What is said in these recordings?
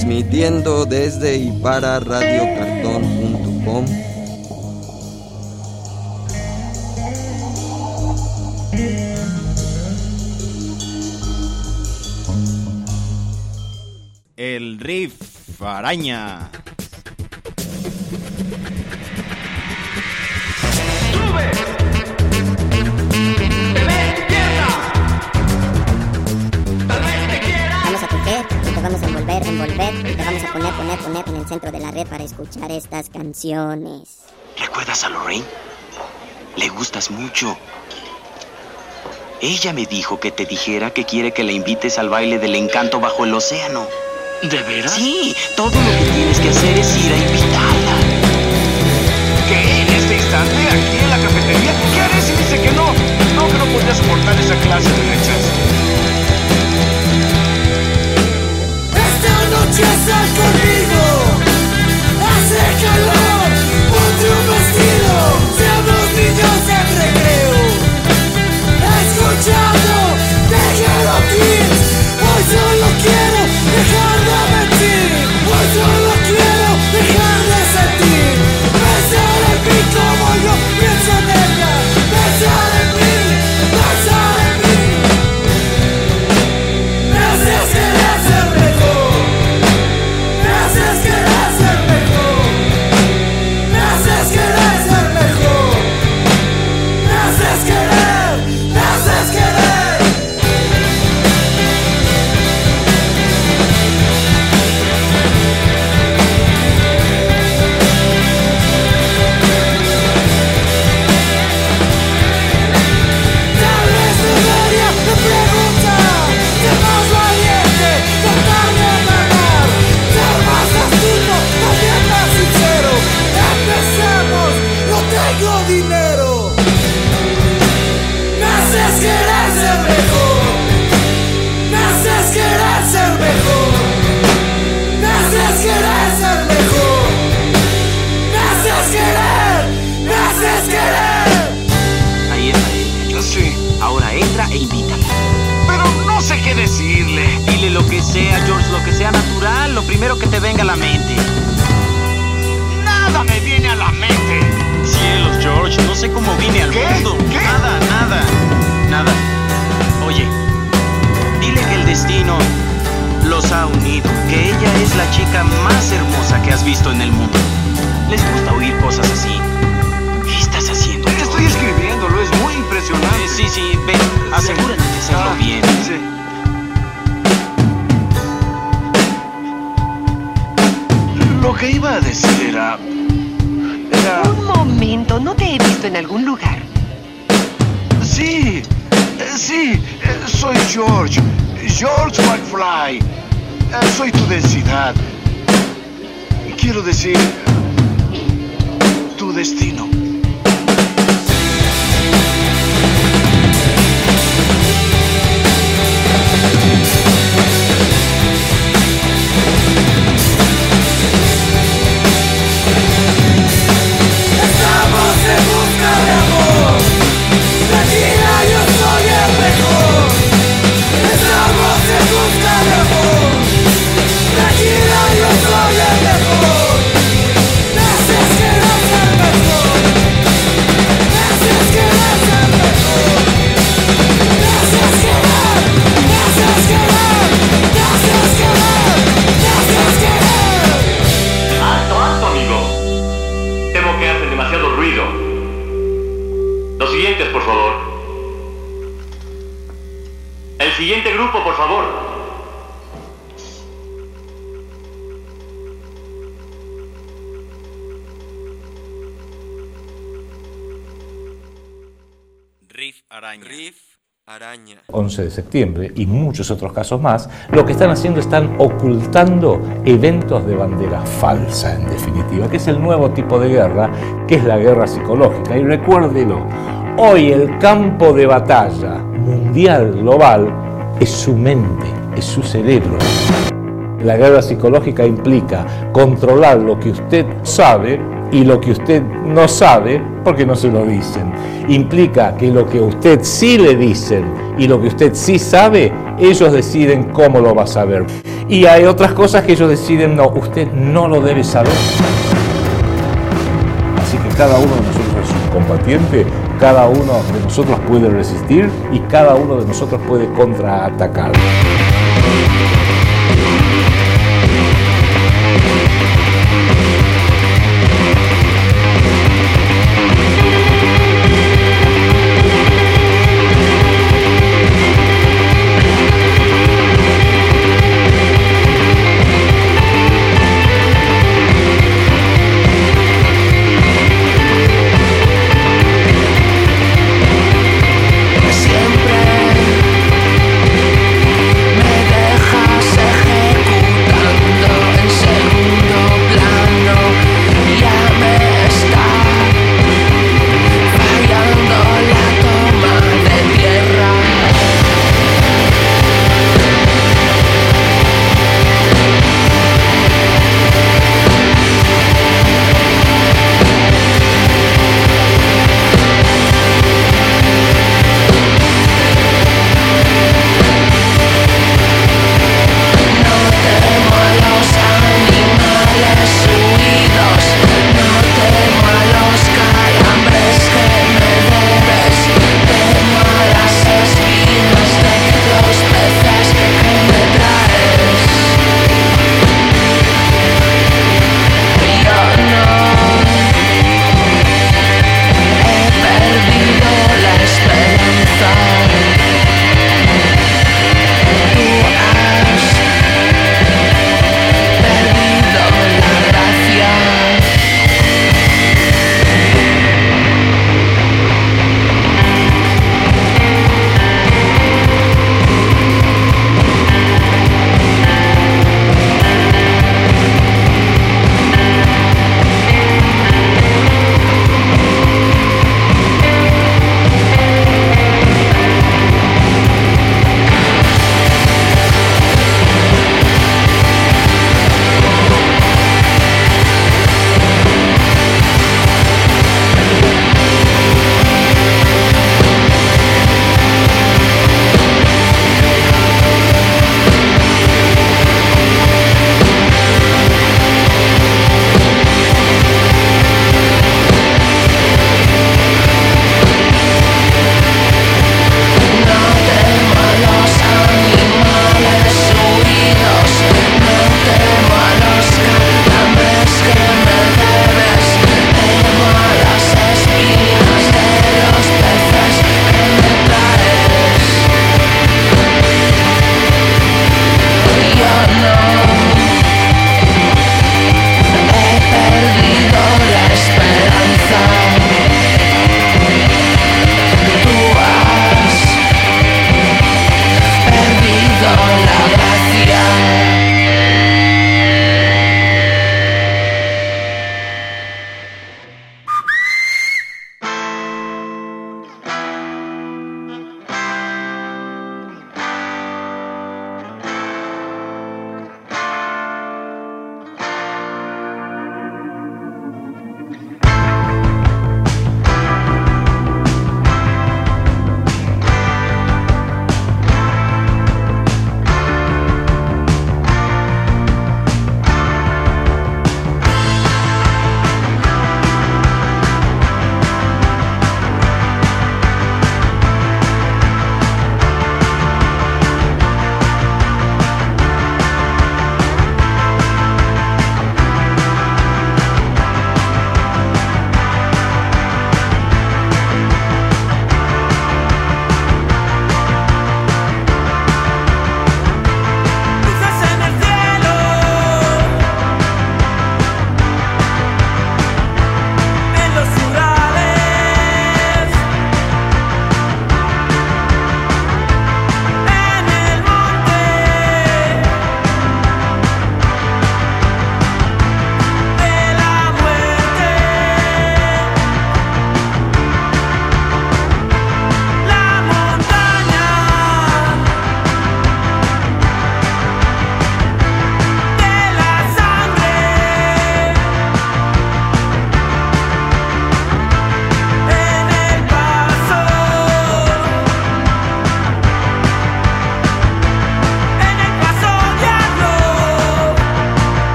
transmitiendo desde y para radiocartón.com. El Riff Araña. ¡Sube! ¡Te ves, despierta! ¡Tal vez te quiera! Vamos a coger y te vamos a envolver y te vamos a poner en el centro de la red para escuchar estas canciones. ¿Recuerdas a Lorraine? Le gustas mucho. Ella me dijo que te dijera que quiere que la invites al baile del encanto bajo el océano. ¿De veras? Sí, todo lo que tienes que hacer es ir a invitarla. ¿Qué? ¿En este instante? ¿Aquí en la cafetería? ¿Qué haré si dice que no? No, que no podría soportar esa clase de rechazo. Esta noche sal conmigo. Hace calor. Ponte un vestido. Seamos niños en recreo. Escuchando The Hero Kids. Hoy solo quiero dejar de mentir. Hoy solo quiero dejar de sentir. Pensar en mí como yo pienso en ella. Pensar en mí, pensar en mí. Me haces querer ser mejor. Me haces querer ser mejor. Me haces querer ser mejor. Me haces querer, me haces querer. Tal vez debería de preguntar, ser más valiente, tratar de ganar, ser más astuto, también más sincero. Empecemos, no tengo dinero. Me haces querer ser mejor. Me haces querer ser mejor. Me haces querer ser mejor. Me haces querer. Me haces querer. Ahí está ella. Sí, Ahora entra e invítala. pero no sé qué decirle. Dile lo que sea, George, lo que sea natural, lo primero que te venga a la mente. Nada me viene a la mente. Cielos, George, no sé cómo vine al ¿Qué? mundo. ¿Qué? Nada. Oye, dile que el destino los ha unido, que ella es la chica más hermosa que has visto en el mundo. Les gusta oír cosas así. ¿Qué estás haciendo, George? Estoy escribiéndolo, es muy impresionante. Sí, ven, asegúrate de hacerlo bien. Sí. Lo que iba a decir era... Un momento, ¿no te he visto en algún lugar? Sí, soy George McFly. Soy tu densidad. Quiero decir, tu destino. Estamos en busca de amor. Tranquila, yo soy el mejor. Estamos en busca de amor. Tranquila, yo soy el mejor. Me haces querer ser mejor. Me haces querer ser mejor. Me haces querer. Me haces querer. Me haces querer. Me haces querer. ¡Alto, amigo! Temo que hacen demasiado ruido. Los siguientes, por favor. El siguiente grupo, por favor. Riff Araña. 11 de septiembre y muchos otros casos más, lo que están haciendo están ocultando eventos de bandera falsa, en definitiva, que es el nuevo tipo de guerra, que es la guerra psicológica. Y recuérdelo, hoy el campo de batalla mundial, global, es su mente, es su cerebro. La guerra psicológica implica controlar lo que usted sabe y lo que usted no sabe porque no se lo dicen. Implica que lo que a usted sí le dicen y lo que usted sí sabe, ellos deciden cómo lo va a saber. Y hay otras cosas que ellos deciden, no, usted no lo debe saber. Así que cada uno de nosotros es un combatiente, cada uno de nosotros puede resistir y cada uno de nosotros puede contraatacar. Siempre me deja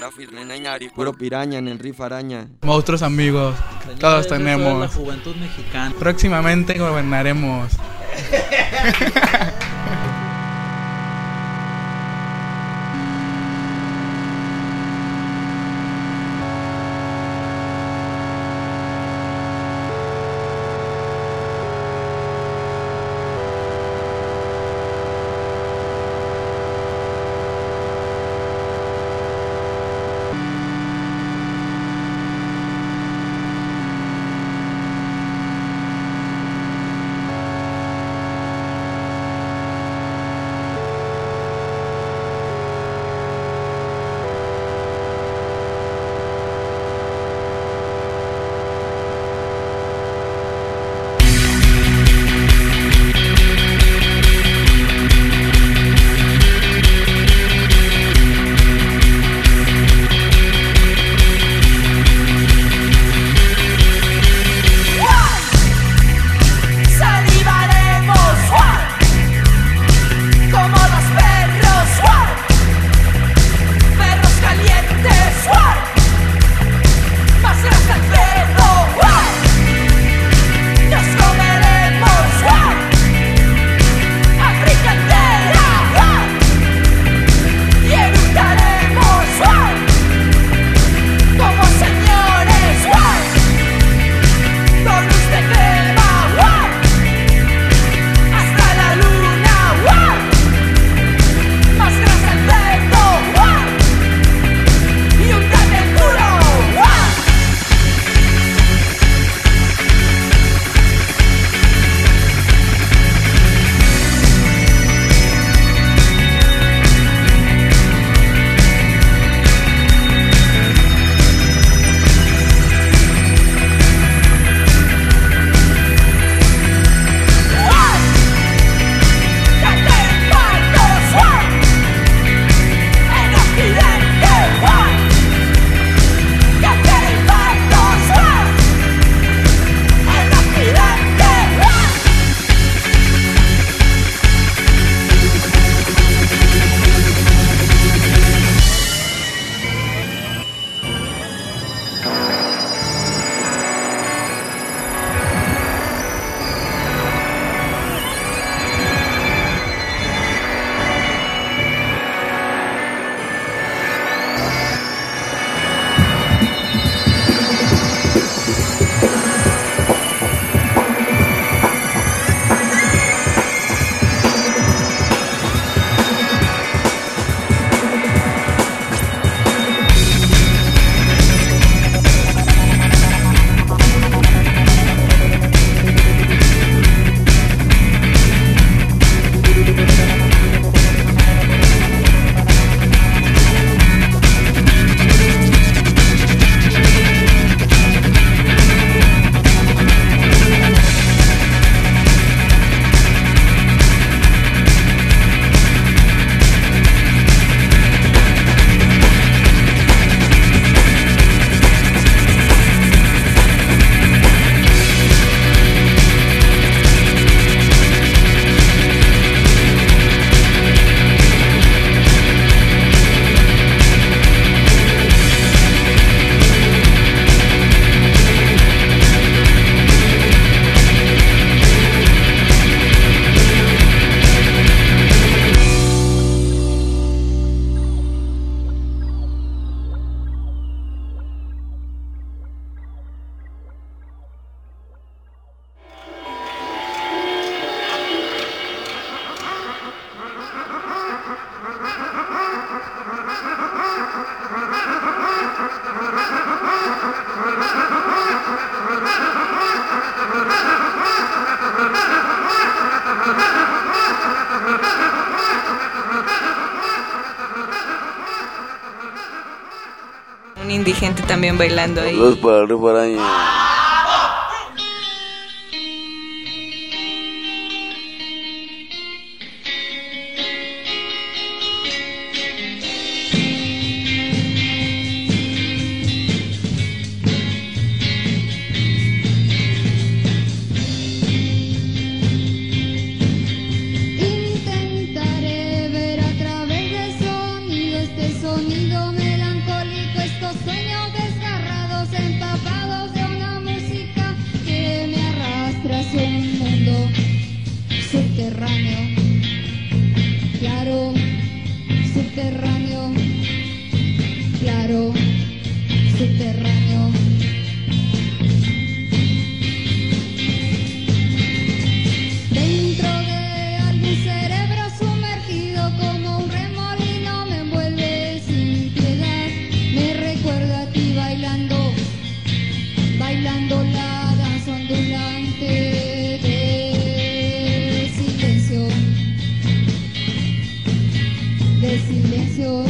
Puro piraña en el Riff Araña. Monstruos amigos, Señores, todos eso es tenemos. la juventud mexicana. Próximamente gobernaremos. Un indigente también bailando ahí. Saludos para el Riff Araña. Intentaré ver a través del sonido, este sonido melancólico. subterráneo, claro, subterráneo. Dentro de algún cerebro sumergido como un remolino me envuelve sin piedad. Me recuerda a ti bailando, bailando la danza ondulante de silencio, de silencio,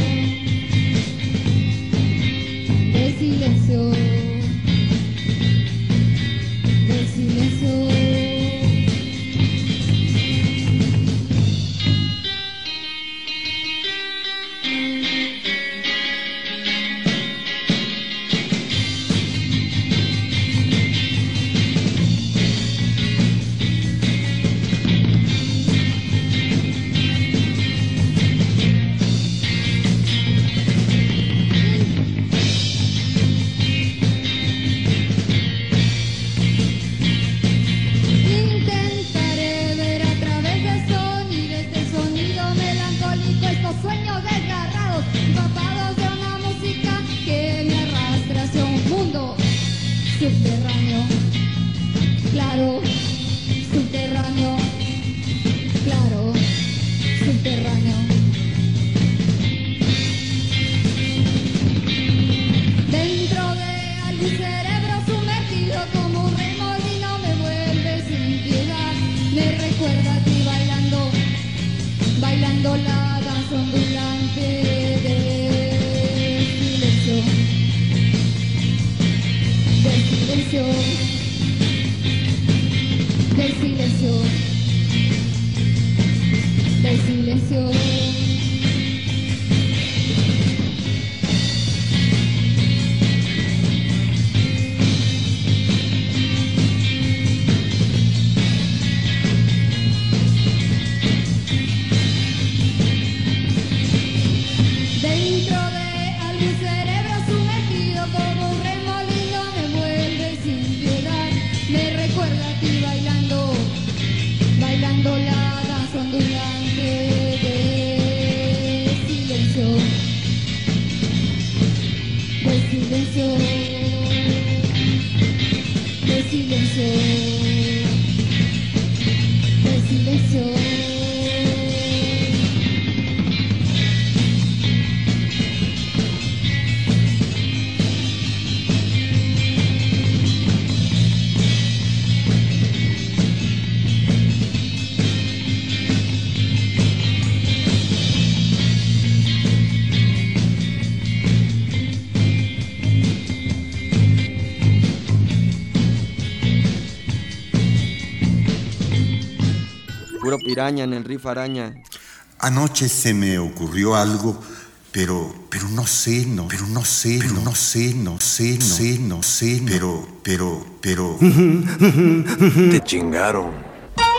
de silencio, de silencio. Sueños desgarrados, empapados de una música que me arrastra hacia un mundo subterráneo, claro, subterráneo, claro, subterráneo. Dentro de algún cerebro sumergido como un remolino me vuelve sin piedad. Me recuerda a ti bailando, bailando la danza ondulante de silencio, de silencio, de silencio, de silencio. Bailando la danza ondulante de silencio, de silencio, de silencio, de silencio. Puro piraña en el Riff Araña. Anoche se me ocurrió algo, pero no sé, pero... Te chingaron.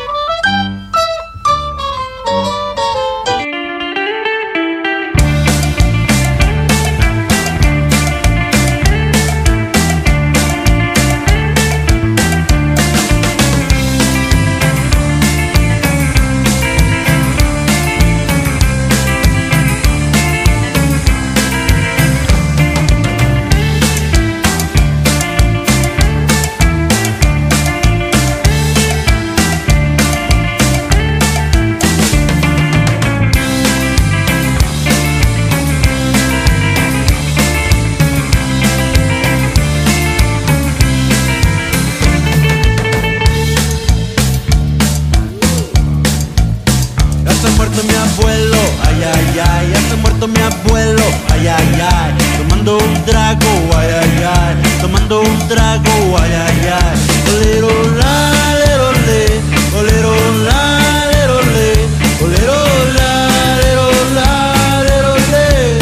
Mi abuelo, ay, ay, ay, ya se ha muerto mi abuelo, ay, ay, ay, tomando un trago, ay, ay, ay, tomando un trago, ay, ay, ay, olero la, lero le, olero la, lero le, olero la, lero la, lero le,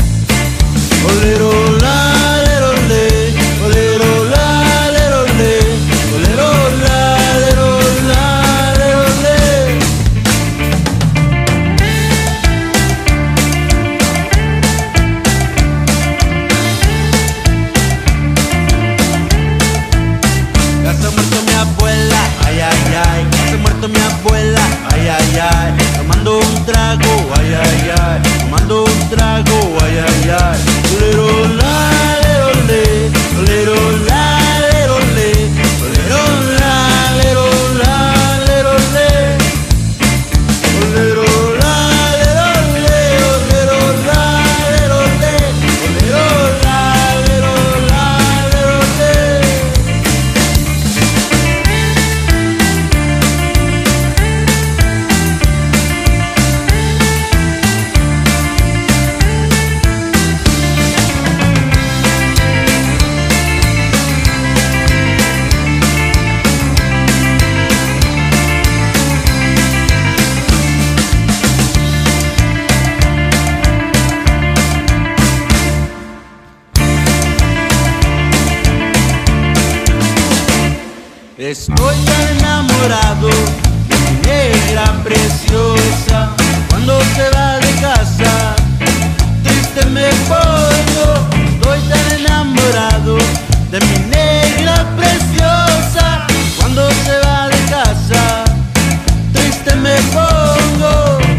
olero la, lero le, olero la, lero le, olero la, lero la, lero le. Ya se ha muerto mi abuela, ay, ay, ay. Ya se ha muerto mi abuela, ay, ay, ay. Tomando un trago, ay, ay, ay. tomando un trago, ay, ay, ay. Little la, little le, little la, little le, little la, little la, little le, little la, little le, little la, little le, little la, little la, little le. Estoy tan enamorado de mi negra preciosa. Cuando se va de casa, triste me pongo. Estoy tan enamorado de mi negra preciosa. Cuando se va de casa, triste me pongo.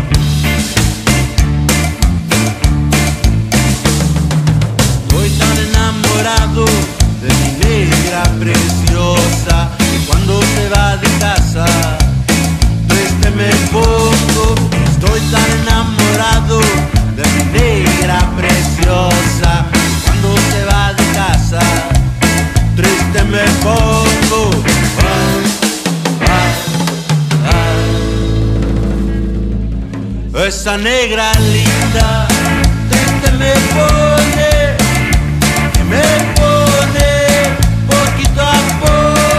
Estoy tan enamorado de mi negra preciosa. Cuando se va de casa, triste me pongo. Estoy tan enamorado de mi negra preciosa. Cuando se va de casa, triste me pongo. Esa negra linda, triste me pone, me pone poquito a poco.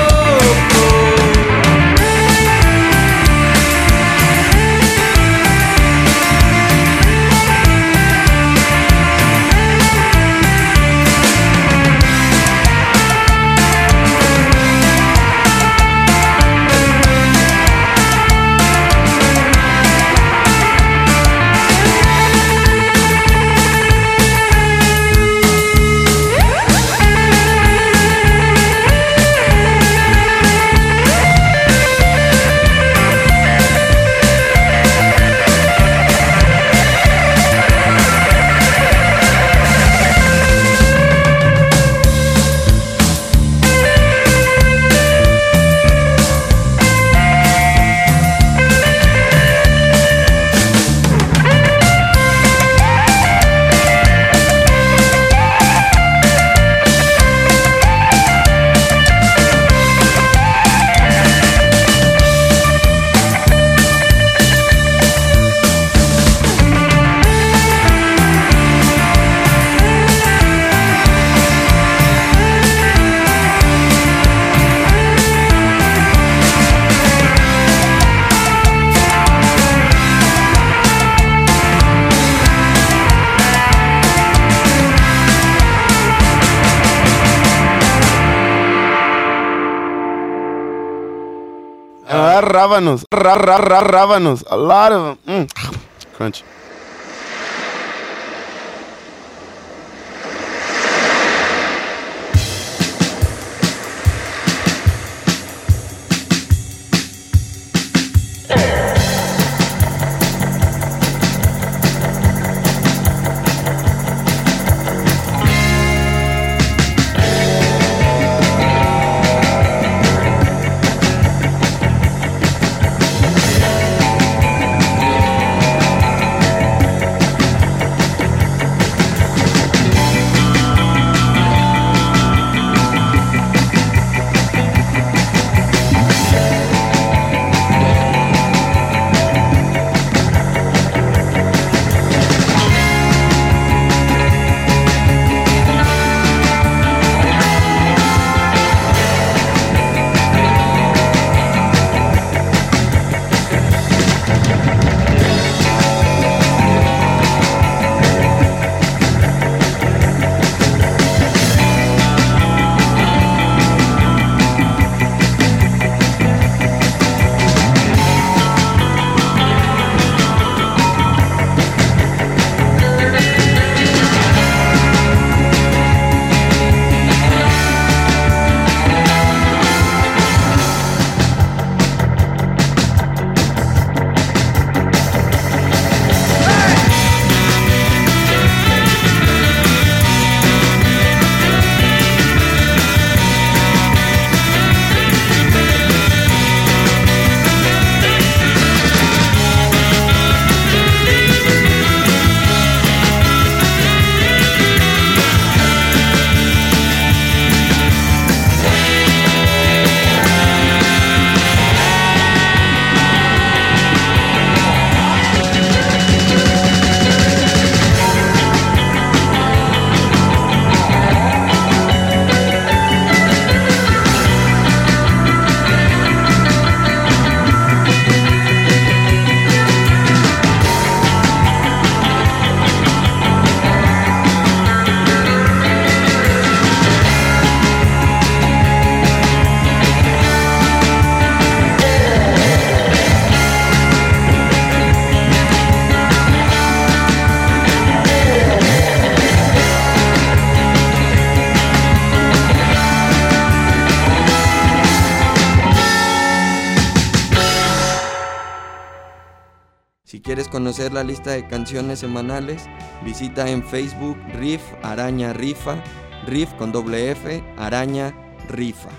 Rábanos, rábanos, a lot of them. Crunch. conocer la lista de canciones semanales, visita en Facebook Riff Araña Rifa, Riff con doble F, Araña Rifa.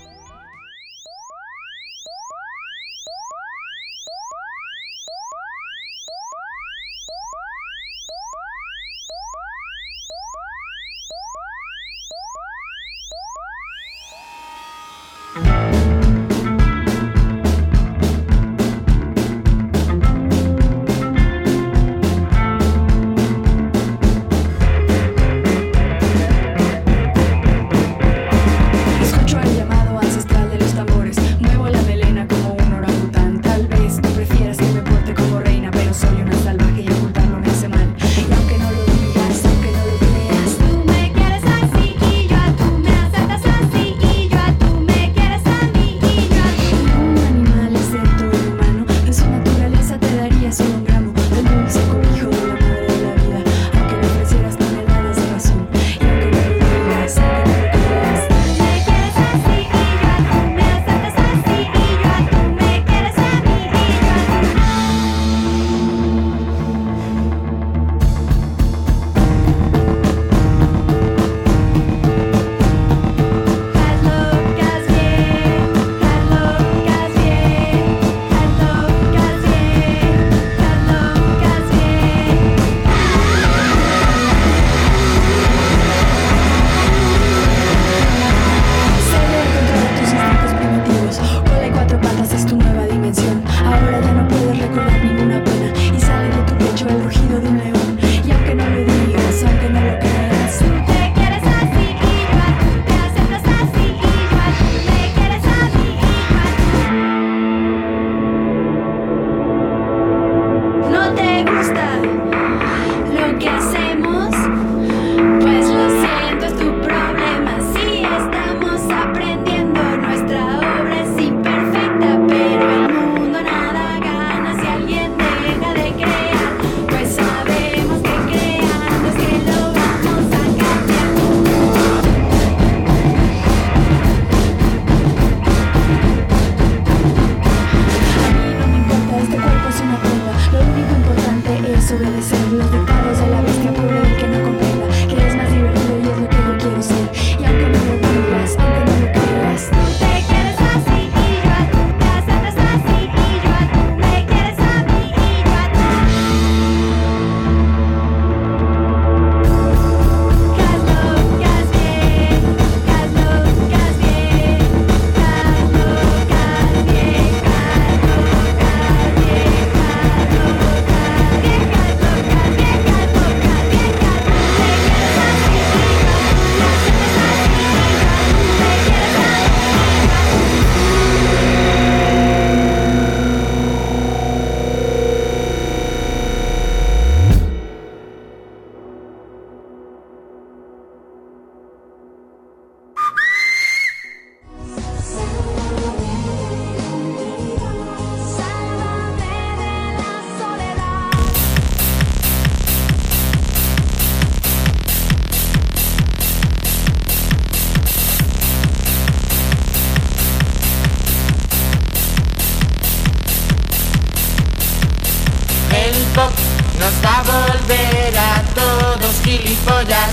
gilipollas.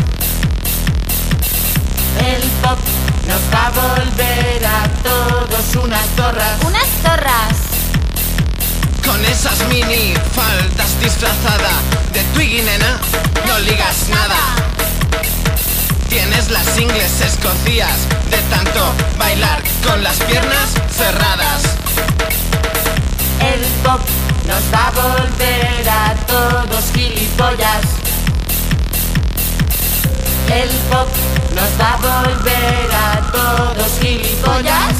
El pop nos va a volver a todos unas zorras. ¿Unas zorras? Con esas mini faldas disfrazada de Twiggy, nena, no ligas nada. Tienes las ingles escocías de tanto bailar con las piernas cerradas. El pop nos va a volver a todos gilipollas. El pop nos va a volver a todos gilipollas.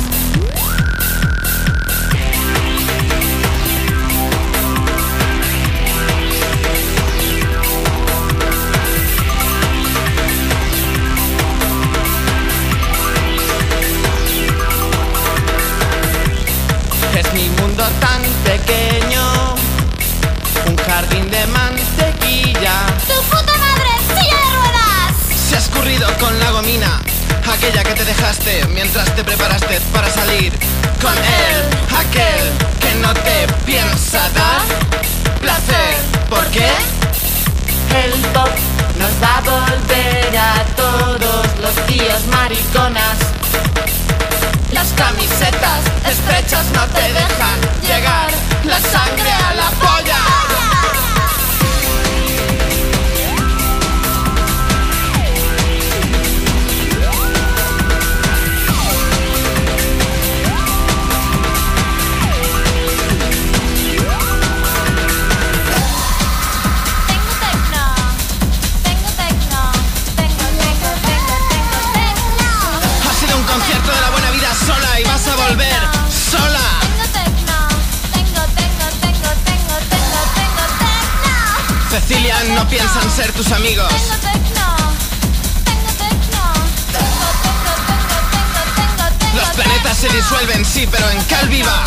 Es mi mundo tan pequeño, un jardín de mantequilla. ¡Tu puta madre, silla de ruedas! Se ha escurrido con la gomina, aquella que te dejaste mientras te preparaste para salir con él, aquel que no te piensa dar. placer. ¿Por qué? El pop nos va a volver a todos los tíos mariconas. Las camisetas estrechas no te dejan llegar la sangre a la polla. Sola y vas a volver sola. Tengo tecno. Cecilia, no piensan ser tus amigos. Los planetas se disuelven, sí, pero en cal viva.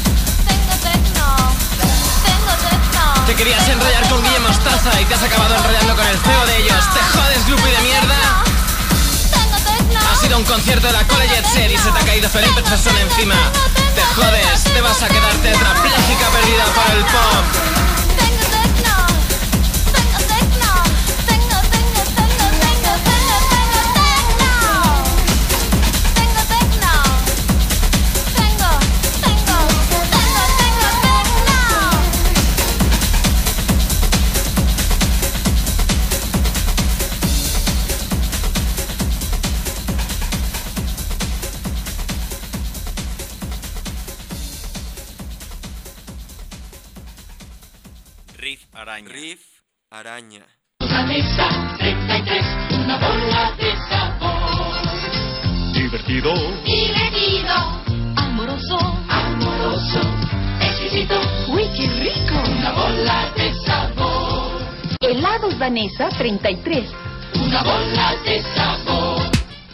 Te querías enrollar con Guille Mostaza y te has acabado enrollando con el CEO de ellos. ¿Te jodes, Lupi de mierda? Ha sido un concierto de la College Jet Set y se te ha caído Felipe Chasson encima. Te jodes, te vas a quedar tetrapléjica perdida por el pop. Riff Araña. Una mesa 33, una bola de sabor. Divertido. Divertido. Amoroso. Amoroso. Exquisito. Uy, qué rico. Una bola de sabor. Helados Danesa 33. Una bola de sabor.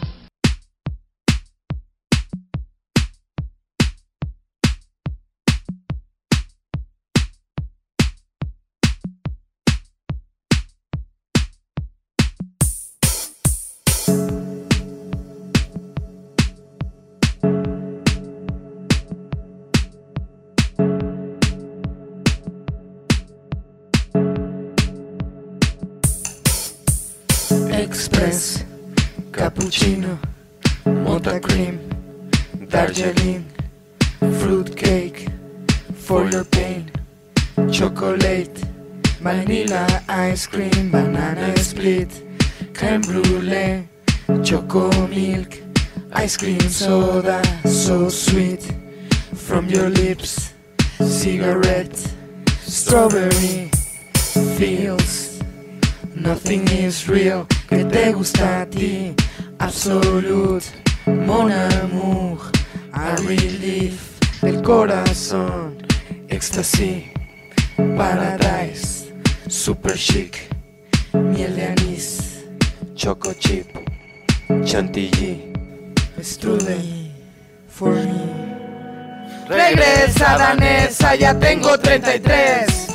Express, cappuccino, mocha cream, Darjeeling, fruit cake, for your pain, chocolate, vanilla ice cream, banana split, creme brulee, choco milk, ice cream soda, so sweet, from your lips, cigarette, strawberry, feels, nothing is real. Que te gusta a ti, absolute, mon amour, a relief del corazón, ecstasy, paradise, super chic, miel de anís, choco chip, chantilly, strudel, for me. Regresa danesa, ya tengo 33.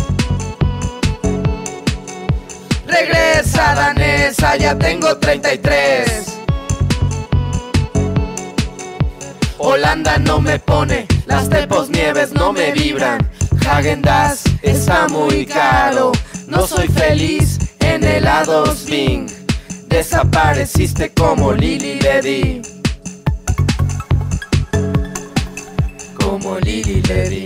Regresa danesa, ya tengo 33. Holanda no me pone, las Tepos Nieves no me vibran. Häagen-Dazs está muy caro, no soy feliz en helados Bing. Desapareciste como Lili Ledy. Como Lili Ledy.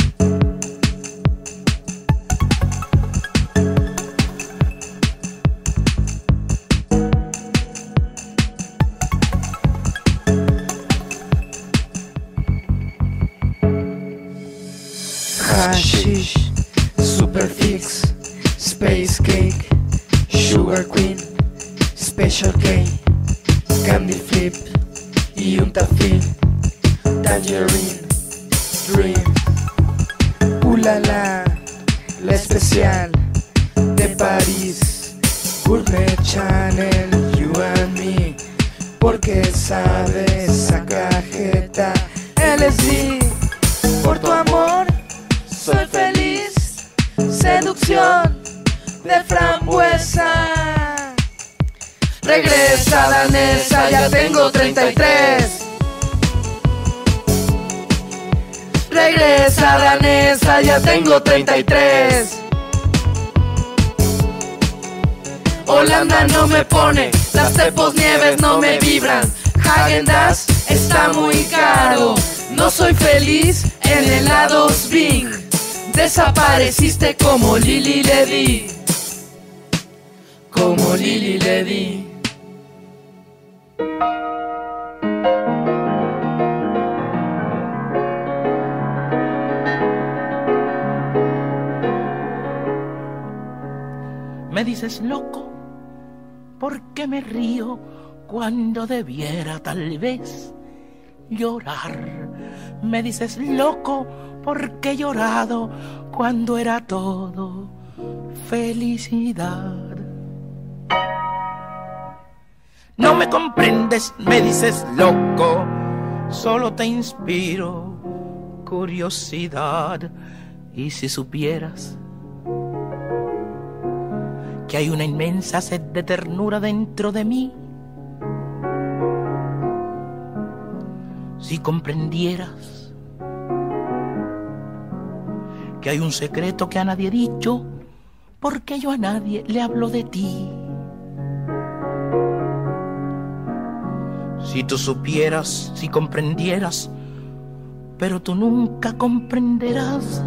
Hashish, Superfix, Space Cake, Sugar Queen, Special K, Candy Flip y un tafil, Tangerine, Dream, Ulala, la especial de París, Gourmet Channel, You and Me, porque sabes a cajeta, LSD, por tu amor. Soy feliz, seducción de frambuesa. Regresa danesa, ya tengo 33. regresa, danesa, ya tengo 33. Holanda no me pone, las Tepos Nieves no me vibran. Häagen-Dazs está muy caro, no soy feliz en helados Bing. Desapareciste como Lili Ledy, como Lili Ledy. Me dices loco porque me río cuando debiera tal vez llorar. Me dices loco porque he llorado cuando era todo felicidad. No me comprendes, me dices loco, solo te inspiro curiosidad. Y si supieras que hay una inmensa sed de ternura dentro de mí, si comprendieras que hay un secreto que a nadie he dicho, porque yo a nadie le hablo de ti. Si tú supieras, si comprendieras, pero tú nunca comprenderás.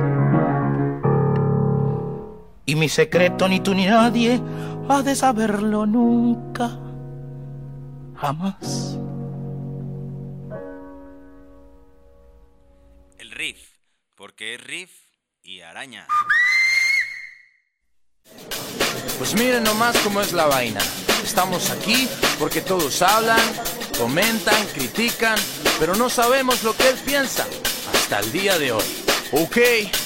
Y mi secreto ni tú ni nadie ha de saberlo nunca, jamás. El riff, porque es riff y araña. Pues miren nomás cómo es la vaina. Estamos aquí porque todos hablan, comentan, critican, pero no sabemos lo que él piensa hasta el día de hoy. Ok,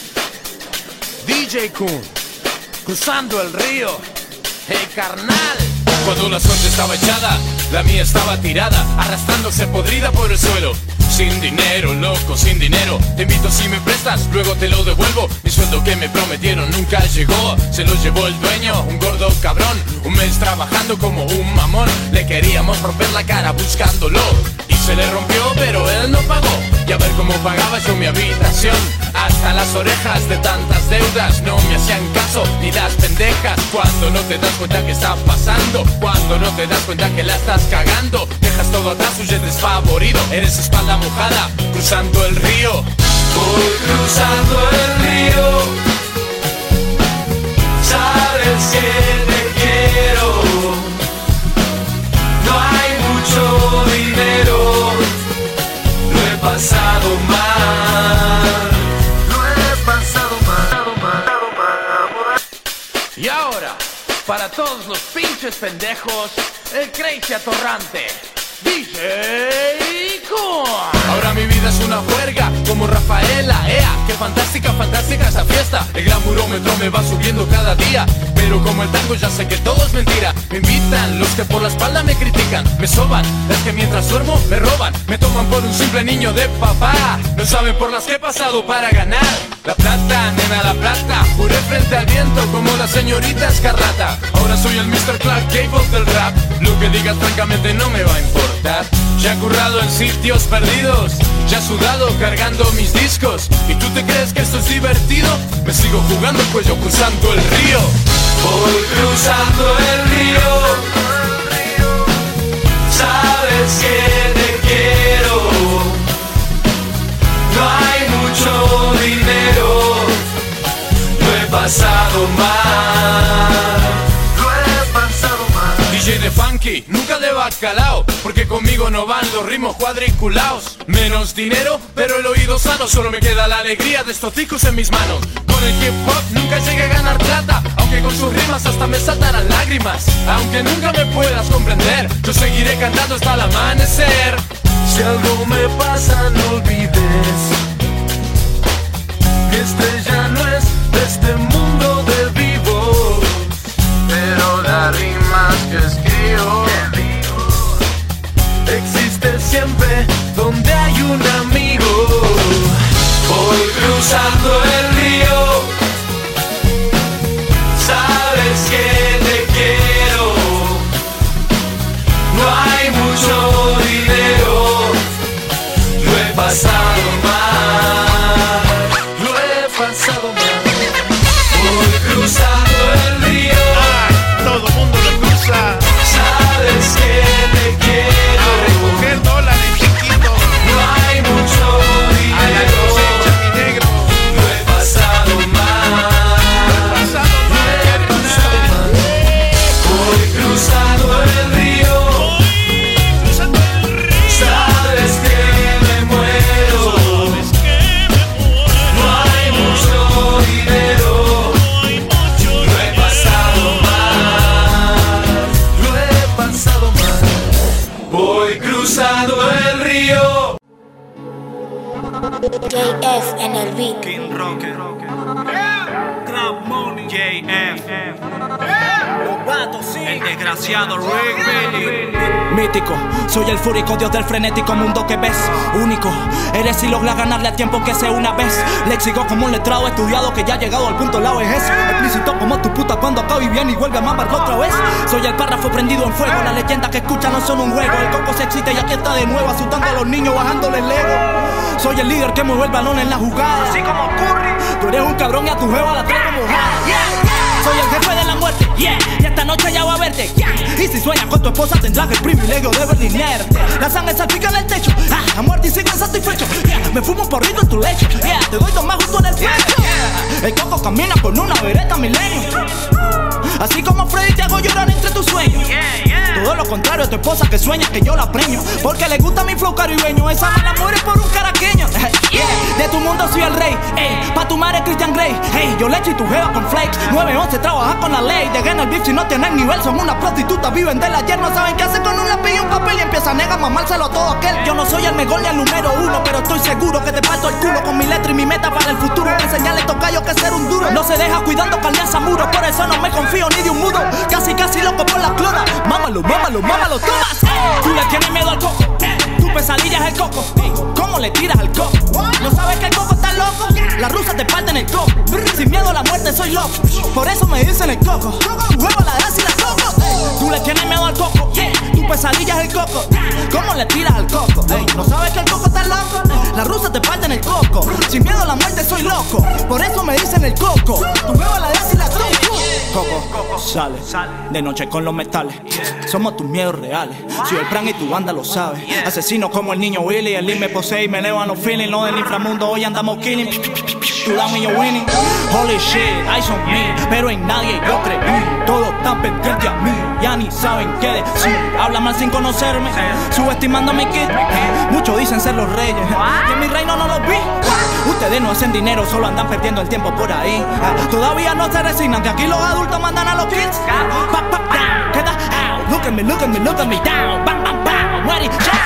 DJ Kun, cruzando el río, hey carnal. Cuando la suerte estaba echada, la mía estaba tirada, arrastrándose podrida por el suelo. Sin dinero, loco, sin dinero. Te invito si me prestas, luego te lo devuelvo. Mi sueldo que me prometieron nunca llegó. Se lo llevó el dueño, un gordo cabrón. Un mes trabajando como un mamón. Le queríamos romper la cara buscándolo y se le rompió, pero él no pagó. Y a ver cómo pagaba yo mi habitación. Hasta las orejas de tantas deudas. No me hacían caso ni las pendejas. Cuando no te das cuenta que está pasando, cuando no te das cuenta que la estás cagando, dejas todo atrás, huyes desfavorido. Eres espalda mojada, cruzando el río. Voy cruzando el río. Sabes que te quiero. No hay mucho dinero. Lo he pasado mal. Lo he pasado mal. Y ahora, para todos los pinches pendejos, el Crazy Atorrante, DJ Kun. Ahora mi vida es una juerga, como Rafaela, ea. Qué fantástica, fantástica esa fiesta. El glamurómetro me va subiendo cada día, pero como el tango ya sé que todo es mentira. Me invitan los que por la espalda me critican, me soban los que mientras duermo me roban. Me toman por un simple niño de papá. No saben por las que he pasado para ganar la plata, nena, la plata. Juré frente al viento como la señorita Escarlata. Ahora soy el Mr. Clark Gable del rap. Lo que digas francamente no me va a importar. Ya he currado en sitios perdidos, ya he sudado cargando mis discos. ¿Y tú te crees que esto es divertido? Me sigo jugando el cuello cruzando el río. Voy cruzando el río. Sabes que te quiero. No hay mucho dinero. Lo he pasado mal. DJ de funky, nunca de bacalao, porque conmigo no van los ritmos cuadriculados. Menos dinero, pero el oído sano. Solo me queda la alegría de estos ticos en mis manos. Con el hip hop nunca llegué a ganar plata, aunque con sus rimas hasta me saltarán lágrimas. Aunque nunca me puedas comprender, yo seguiré cantando hasta el amanecer. Si algo me pasa no olvides, mi estrella no es de este mundo de vivos, pero las rimas que escribo existe siempre donde hay un amigo. Voy cruzando el río. Sabes que te quiero. No hay mucho dinero. Lo he pasado mal. JF en el beat. King Rocker. Trap Money. JF. El desgraciado Rick Billy. Mítico, soy el fúrico dios del frenético mundo que ves. Único, eres si logras ganarle a tiempo que sea una vez. Léxico como un letrado estudiado que ya ha llegado al punto de la vejez. Explícito como tu puta cuando acabe y viene y vuelve a mamarlo otra vez. Soy el párrafo prendido en fuego, las leyendas que escuchan no son un juego. El coco se excita y aquí está de nuevo, asustando a los niños, bajándole el ego. Soy el líder que mueve el balón en la jugada, así como Curry. Tú eres un cabrón y a tu jeva la traigo mojada. Soy el jefe de la muerte, yeah, y esta noche ya va a verte, yeah. Y si sueñas con tu esposa tendrás el privilegio de verlinerte. La sangre salpica en el techo, a muerte y sigo insatisfecho, yeah. Me fumo un porrito en tu lecho, yeah. Te doy dos más justo en el pecho, yeah. El coco camina con una vereta milenio. Así como Freddy te hago llorar entre tus sueños, todo lo contrario a tu esposa que sueña que yo la preño, porque le gusta mi flow caribeño. Esa mala muere por un caraqueño, yeah. De tu mundo soy el rey, ey. Pa' tu madre Christian Grey, hey. Yo le echo y tu jeva con flakes. 911 trabaja con la ley. De gana el beef si no tienen nivel. Son una prostituta, viven del ayer. No saben qué hacer con un lápiz y un papel. Y empiezan a mamárselo a todo aquel. Yo no soy el mejor ni el número uno, pero estoy seguro que te parto el culo con mi letra y mi meta para el futuro. Enseñarle tocayo que ser un duro. No se deja cuidando carneas a muro. Por eso no me confío ni de un mudo. Casi loco por la clona. Mámalo, tomas. Tú le tienes miedo al coco, tu pesadilla es el coco. ¿Cómo le tiras al coco? ¿No sabes que el coco está loco? La rusa te parte en el coco. Sin miedo a la muerte soy loco, por eso me dicen el coco. Tu huevo la das y la coco. Tú le tienes miedo al coco, tu pesadilla es el coco. ¿Cómo le tiras al coco? ¿No sabes que el coco está loco? La rusa te parte en el coco. Sin miedo a la muerte soy loco, por eso me dicen el coco. Tu huevo la das y la coco. Coco, sale de noche con los metales. Somos tus miedos reales. Soy el plan y tu banda lo sabe. Asesino como el niño Willy. El me posee y me elevan los feelings. Lo del inframundo hoy andamos killing. Tú dame y yo winning. Holy shit, eyes on me. Pero en nadie yo creí. Todos tan pendientes a mí. Ya ni saben qué decir. Habla mal sin conocerme, subestimando a mi kid. Muchos dicen ser los reyes y en mi reino no los vi. Ustedes no hacen dinero, solo andan perdiendo el tiempo por ahí. Todavía no se resignan que aquí los adultos mandan a los kids. Queda out. Look at me down. Bam, bam, bam. Ready,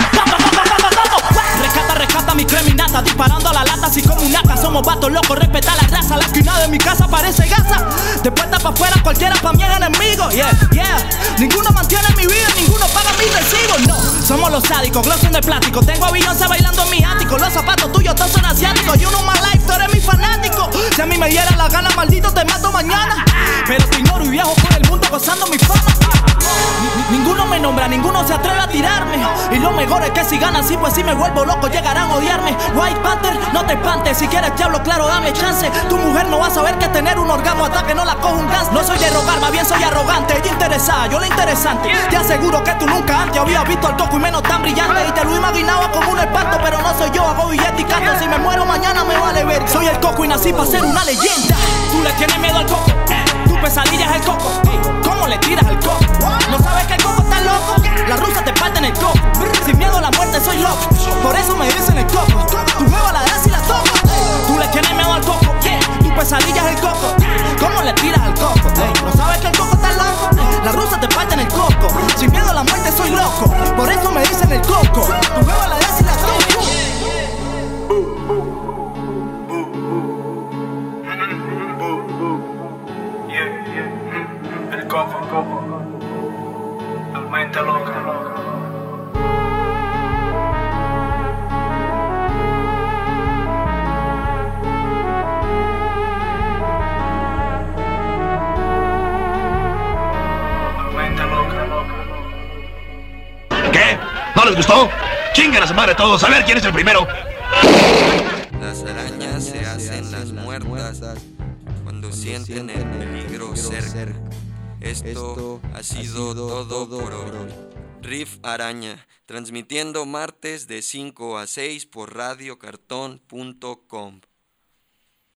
rescata mi creminata, disparando a la lata así como un AK. Somos vatos locos, respeta la raza. La esquina de mi casa parece gasa. De puerta para afuera cualquiera pa' mí es enemigo. Yeah. Ninguno mantiene mi vida, ninguno paga mis recibos. No, somos los sádicos, gloss de plástico. Tengo a Beyoncé bailando en mi ático. Los zapatos tuyos todos son asiáticos. You know my life, tú eres mi fanático. Si a mí me diera la gana, maldito te mato mañana. Pero te ignoro y viajo por el mundo gozando mi fama. Ninguno me nombra, ninguno se atreve a tirarme. Y lo mejor es que si ganan así, pues si me vuelvo loco llegarán a odiarme. White Panther, no te espantes. Si quieres te hablo claro, dame chance. Tu mujer no va a saber que tener un orgasmo hasta que no la coja un gas. No soy de rogar, más bien soy arrogante. Ella interesada, yo la interesante. Te aseguro que tú nunca antes habías visto al coco y menos tan brillante. Y te lo imaginaba como un espanto, pero no soy yo, hago billete y canto. Si me muero mañana me vale ver. Soy el coco y nací para ser una leyenda. Tú le tienes miedo al coco, tu pesadilla es el coco. ¿Cómo le tiras al coco? ¿No sabes que el coco está loco? La rusa te parte en el coco. Sin miedo a la muerte soy loco, por eso me dicen el coco. Tu huevo la das y la toco. Tú le tienes miedo al coco, tu pesadilla es el coco. ¿Cómo le tiras al coco? ¿No sabes que el coco está loco? La rusa te parte en el coco. Sin miedo a la muerte soy loco, por eso me dicen el coco. Tu huevo la das y la toco. El coco, el mente loca. ¿Qué? ¿No les gustó? ¡Chinguen a su madre todos! A ver quién es el primero. Las arañas se hacen las muertas cuando sienten el peligro cerca. Esto ha sido todo por hoy. Riff Araña, transmitiendo martes de 5 a 6 por radiocartón.com.